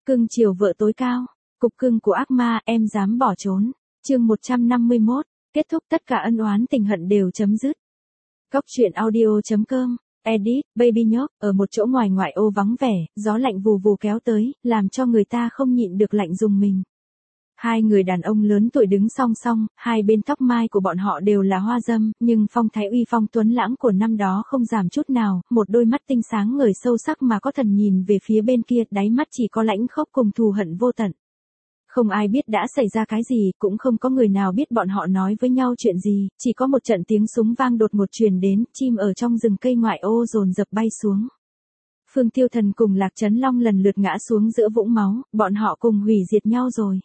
Cưng chiều vợ tối cao. Cục cưng của ác ma, em dám bỏ trốn. Chương 151. Kết thúc tất cả ân oán tình hận đều chấm dứt. Góc truyện audio.com. Edit, Baby nhóc, ở một chỗ ngoài ngoại ô vắng vẻ, gió lạnh vù vù kéo tới, làm cho người ta không nhịn được lạnh rùng mình. Hai người đàn ông lớn tuổi đứng song song, hai bên tóc mai của bọn họ đều là hoa dâm, nhưng phong thái uy phong tuấn lãng của năm đó không giảm chút nào, một đôi mắt tinh sáng ngời sâu sắc mà có thần nhìn về phía bên kia, đáy mắt chỉ có lãnh khốc cùng thù hận vô tận. Không ai biết đã xảy ra cái gì, cũng không có người nào biết bọn họ nói với nhau chuyện gì, chỉ có một trận tiếng súng vang đột ngột truyền đến, chim ở trong rừng cây ngoại ô dồn dập bay xuống. Phương Tiêu Thần cùng Lạc Chấn Long lần lượt ngã xuống giữa vũng máu, bọn họ cùng hủy diệt nhau rồi.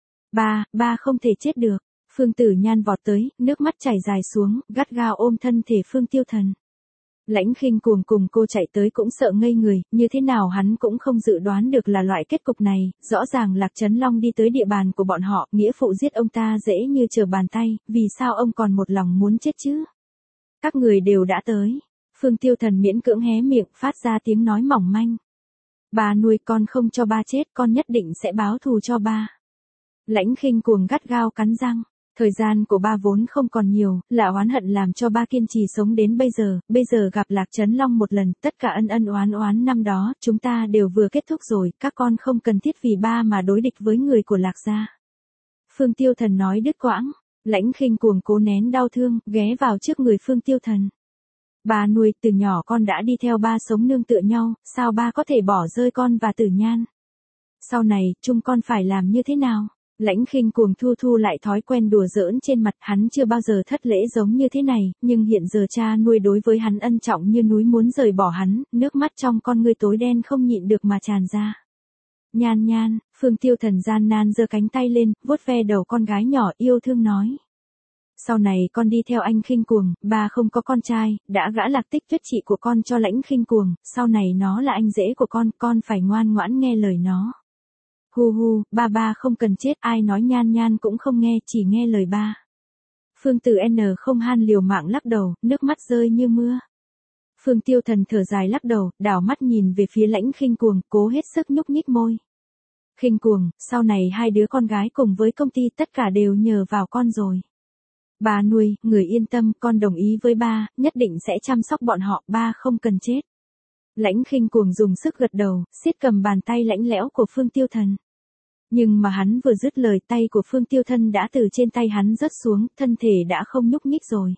Ba không thể chết được. Phương Tử Nhan vọt tới, nước mắt chảy dài xuống, gắt gao ôm thân thể Phương Tiêu Thần. Lãnh Khinh Cuồng cùng cô chạy tới cũng sợ ngây người, như thế nào hắn cũng không dự đoán được là loại kết cục này, rõ ràng Lạc Chấn Long đi tới địa bàn của bọn họ, nghĩa phụ giết ông ta dễ như trở bàn tay, vì sao ông còn một lòng muốn chết chứ? Các người đều đã tới. Phương Tiêu Thần miễn cưỡng hé miệng, phát ra tiếng nói mỏng manh. Ba nuôi con không cho ba chết, con nhất định sẽ báo thù cho ba. Lãnh Khinh Cuồng gắt gao cắn răng. Thời gian của ba vốn không còn nhiều, là oán hận làm cho ba kiên trì sống đến bây giờ gặp Lạc Chấn Long một lần, tất cả ân oán năm đó, chúng ta đều vừa kết thúc rồi, các con không cần thiết vì ba mà đối địch với người của Lạc gia. Phương Tiêu Thần nói đứt quãng, Lãnh Khinh Cuồng cố nén đau thương, ghé vào trước người Phương Tiêu Thần. Ba nuôi, từ nhỏ con đã đi theo ba sống nương tựa nhau, sao ba có thể bỏ rơi con và Tử Nhan? Sau này, chúng con phải làm như thế nào? Lãnh Khinh Cuồng thu lại thói quen đùa giỡn trên mặt, hắn chưa bao giờ thất lễ giống như thế này, nhưng hiện giờ cha nuôi đối với hắn ân trọng như núi muốn rời bỏ hắn, nước mắt trong con ngươi tối đen không nhịn được mà tràn ra. Nhan, Phương Tiêu Thần gian nan giơ cánh tay lên, vuốt ve đầu con gái nhỏ yêu thương nói. Sau này con đi theo anh Khinh Cuồng, ba không có con trai, đã gả Lạc Tích Tuyết chị của con cho Lãnh Khinh Cuồng, sau này nó là anh rể của con phải ngoan ngoãn nghe lời nó. Hu, ba không cần chết, ai nói Nhan cũng không nghe, chỉ nghe lời ba. Phương Tử N không han liều mạng lắc đầu, nước mắt rơi như mưa. Phương Tiêu Thần thở dài lắc đầu, đảo mắt nhìn về phía Lãnh Khinh Cuồng, cố hết sức nhúc nhích môi. Khinh Cuồng, sau này hai đứa con gái cùng với công ty tất cả đều nhờ vào con rồi. Ba nuôi, người yên tâm, con đồng ý với ba, nhất định sẽ chăm sóc bọn họ, ba không cần chết. Lãnh Khinh Cuồng dùng sức gật đầu, siết cầm bàn tay lạnh lẽo của Phương Tiêu Thần. Nhưng mà hắn vừa dứt lời, tay của Phương Tiêu Thần đã từ trên tay hắn rớt xuống, thân thể đã không nhúc nhích rồi.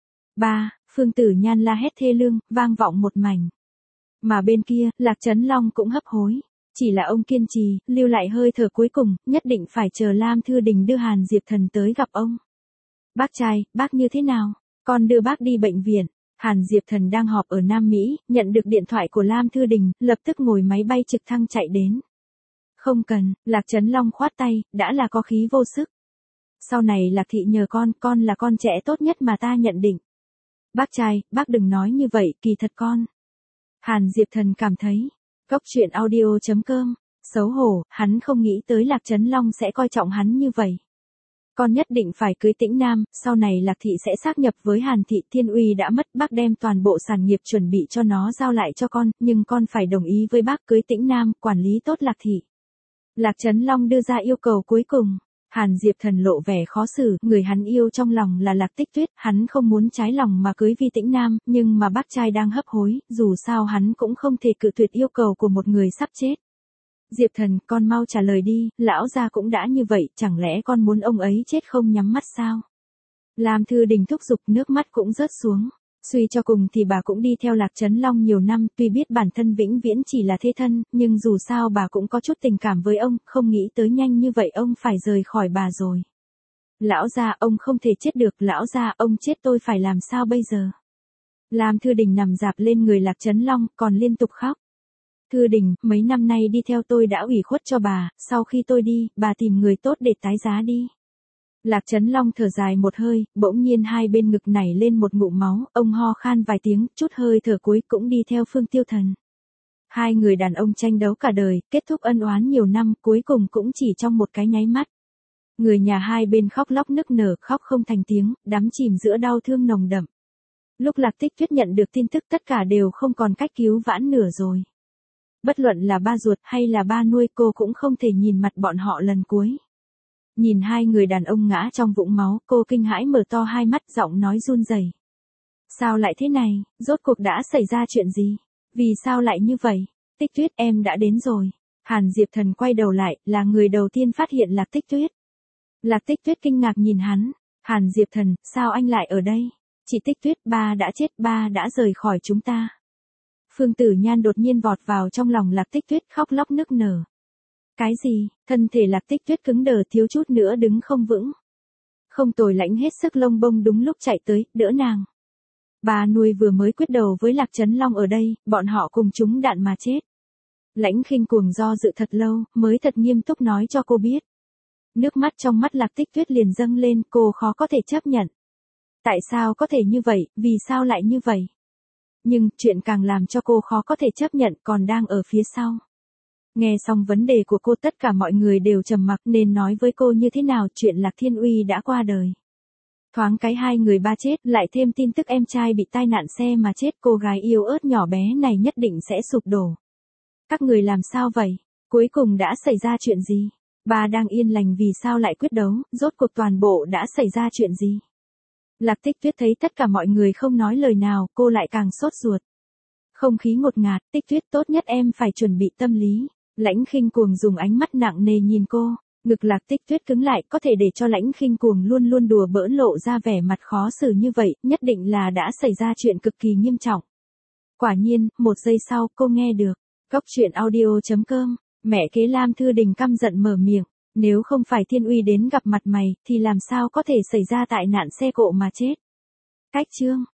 Ba, Phương Tử Nhan la hét thê lương, vang vọng một mảnh. Mà bên kia, Lạc Chấn Long cũng hấp hối. Chỉ là ông kiên trì, lưu lại hơi thở cuối cùng, nhất định phải chờ Lam Thư Đình đưa Hàn Diệp Thần tới gặp ông. Bác trai, bác như thế nào? Con đưa bác đi bệnh viện. Hàn Diệp Thần đang họp ở Nam Mỹ, nhận được điện thoại của Lam Thư Đình, lập tức ngồi máy bay trực thăng chạy đến. Không cần, Lạc Chấn Long khoát tay, đã là có khí vô sức. Sau này Lạc thị nhờ con là con trẻ tốt nhất mà ta nhận định. Bác trai, bác đừng nói như vậy, kỳ thật con. Hàn Diệp Thần cảm thấy. Góc truyện audio.com. Xấu hổ, hắn không nghĩ tới Lạc Chấn Long sẽ coi trọng hắn như vậy. Con nhất định phải cưới Tĩnh Nam, sau này Lạc thị sẽ sáp nhập với Hàn thị, Thiên Uy đã mất, bác đem toàn bộ sản nghiệp chuẩn bị cho nó giao lại cho con, nhưng con phải đồng ý với bác cưới Tĩnh Nam, quản lý tốt Lạc thị. Lạc Chấn Long đưa ra yêu cầu cuối cùng. Hàn Diệp Thần lộ vẻ khó xử, người hắn yêu trong lòng là Lạc Tích Tuyết, hắn không muốn trái lòng mà cưới Vi Tĩnh Nam, nhưng mà bác trai đang hấp hối, dù sao hắn cũng không thể cự tuyệt yêu cầu của một người sắp chết. Diệp Thần, con mau trả lời đi, lão gia cũng đã như vậy, chẳng lẽ con muốn ông ấy chết không nhắm mắt sao? Lam Thư Đình thúc giục, nước mắt cũng rớt xuống. Suy cho cùng thì bà cũng đi theo Lạc Chấn Long nhiều năm, tuy biết bản thân vĩnh viễn chỉ là thế thân, nhưng dù sao bà cũng có chút tình cảm với ông, không nghĩ tới nhanh như vậy ông phải rời khỏi bà rồi. Lão gia, ông không thể chết được, lão gia, ông chết tôi phải làm sao bây giờ? Lam Thư Đình nằm dạp lên người Lạc Chấn Long, còn liên tục khóc. Thư Đình, mấy năm nay đi theo tôi đã ủy khuất cho bà, sau khi tôi đi, bà tìm người tốt để tái giá đi. Lạc Chấn Long thở dài một hơi, bỗng nhiên hai bên ngực nảy lên một ngụm máu, ông ho khan vài tiếng, chút hơi thở cuối cũng đi theo Phương Tiêu Thần. Hai người đàn ông tranh đấu cả đời, kết thúc ân oán nhiều năm, cuối cùng cũng chỉ trong một cái nháy mắt. Người nhà hai bên khóc lóc nức nở, khóc không thành tiếng, đắm chìm giữa đau thương nồng đậm. Lúc Lạc Tích Tuyết nhận được tin tức tất cả đều không còn cách cứu vãn nữa rồi. Bất luận là ba ruột hay là ba nuôi cô cũng không thể nhìn mặt bọn họ lần cuối. Nhìn hai người đàn ông ngã trong vũng máu, cô kinh hãi mở to hai mắt, giọng nói run rẩy. Sao lại thế này, rốt cuộc đã xảy ra chuyện gì? Vì sao lại như vậy? Tích Tuyết, em đã đến rồi. Hàn Diệp Thần quay đầu lại, là người đầu tiên phát hiện Lạc Tích Tuyết. Lạc Tích Tuyết kinh ngạc nhìn hắn. Hàn Diệp Thần, sao anh lại ở đây? Chị Tích Tuyết, ba đã chết, ba đã rời khỏi chúng ta. Phương Tử Nhan đột nhiên vọt vào trong lòng Lạc Tích Tuyết, khóc lóc nức nở. Cái gì? Thân thể Lạc Tích Tuyết cứng đờ, thiếu chút nữa đứng không vững. Không tồi, Lãnh hết sức lông bông đúng lúc chạy tới, đỡ nàng. Bà nuôi vừa mới quyết đầu với Lạc Trấn Long ở đây, bọn họ cùng trúng đạn mà chết. Lãnh Khinh Cuồng do dự thật lâu, mới thật nghiêm túc nói cho cô biết. Nước mắt trong mắt Lạc Tích Tuyết liền dâng lên, cô khó có thể chấp nhận. Tại sao có thể như vậy, vì sao lại như vậy? Nhưng, chuyện càng làm cho cô khó có thể chấp nhận còn đang ở phía sau. Nghe xong vấn đề của cô, tất cả mọi người đều trầm mặc, nên nói với cô như thế nào chuyện Lạc Thiên Uy đã qua đời. Thoáng cái hai người ba chết, lại thêm tin tức em trai bị tai nạn xe mà chết, cô gái yêu ớt nhỏ bé này nhất định sẽ sụp đổ. Các người làm sao vậy? Cuối cùng đã xảy ra chuyện gì? Ba đang yên lành vì sao lại quyết đấu, rốt cuộc toàn bộ đã xảy ra chuyện gì? Lạc Tích Tuyết thấy tất cả mọi người không nói lời nào, cô lại càng sốt ruột. Không khí ngột ngạt, Tích Tuyết, tốt nhất em phải chuẩn bị tâm lý. Lãnh Khinh Cuồng dùng ánh mắt nặng nề nhìn cô, ngực Lạc Tích Tuyết cứng lại, có thể để cho Lãnh Khinh Cuồng luôn luôn đùa bỡn lộ ra vẻ mặt khó xử như vậy, nhất định là đã xảy ra chuyện cực kỳ nghiêm trọng. Quả nhiên, một giây sau, cô nghe được. Góc truyện audio.com, mẹ kế Lam Thư Đình căm giận mở miệng, nếu không phải Thiên Uy đến gặp mặt mày, thì làm sao có thể xảy ra tai nạn xe cộ mà chết. Cách chương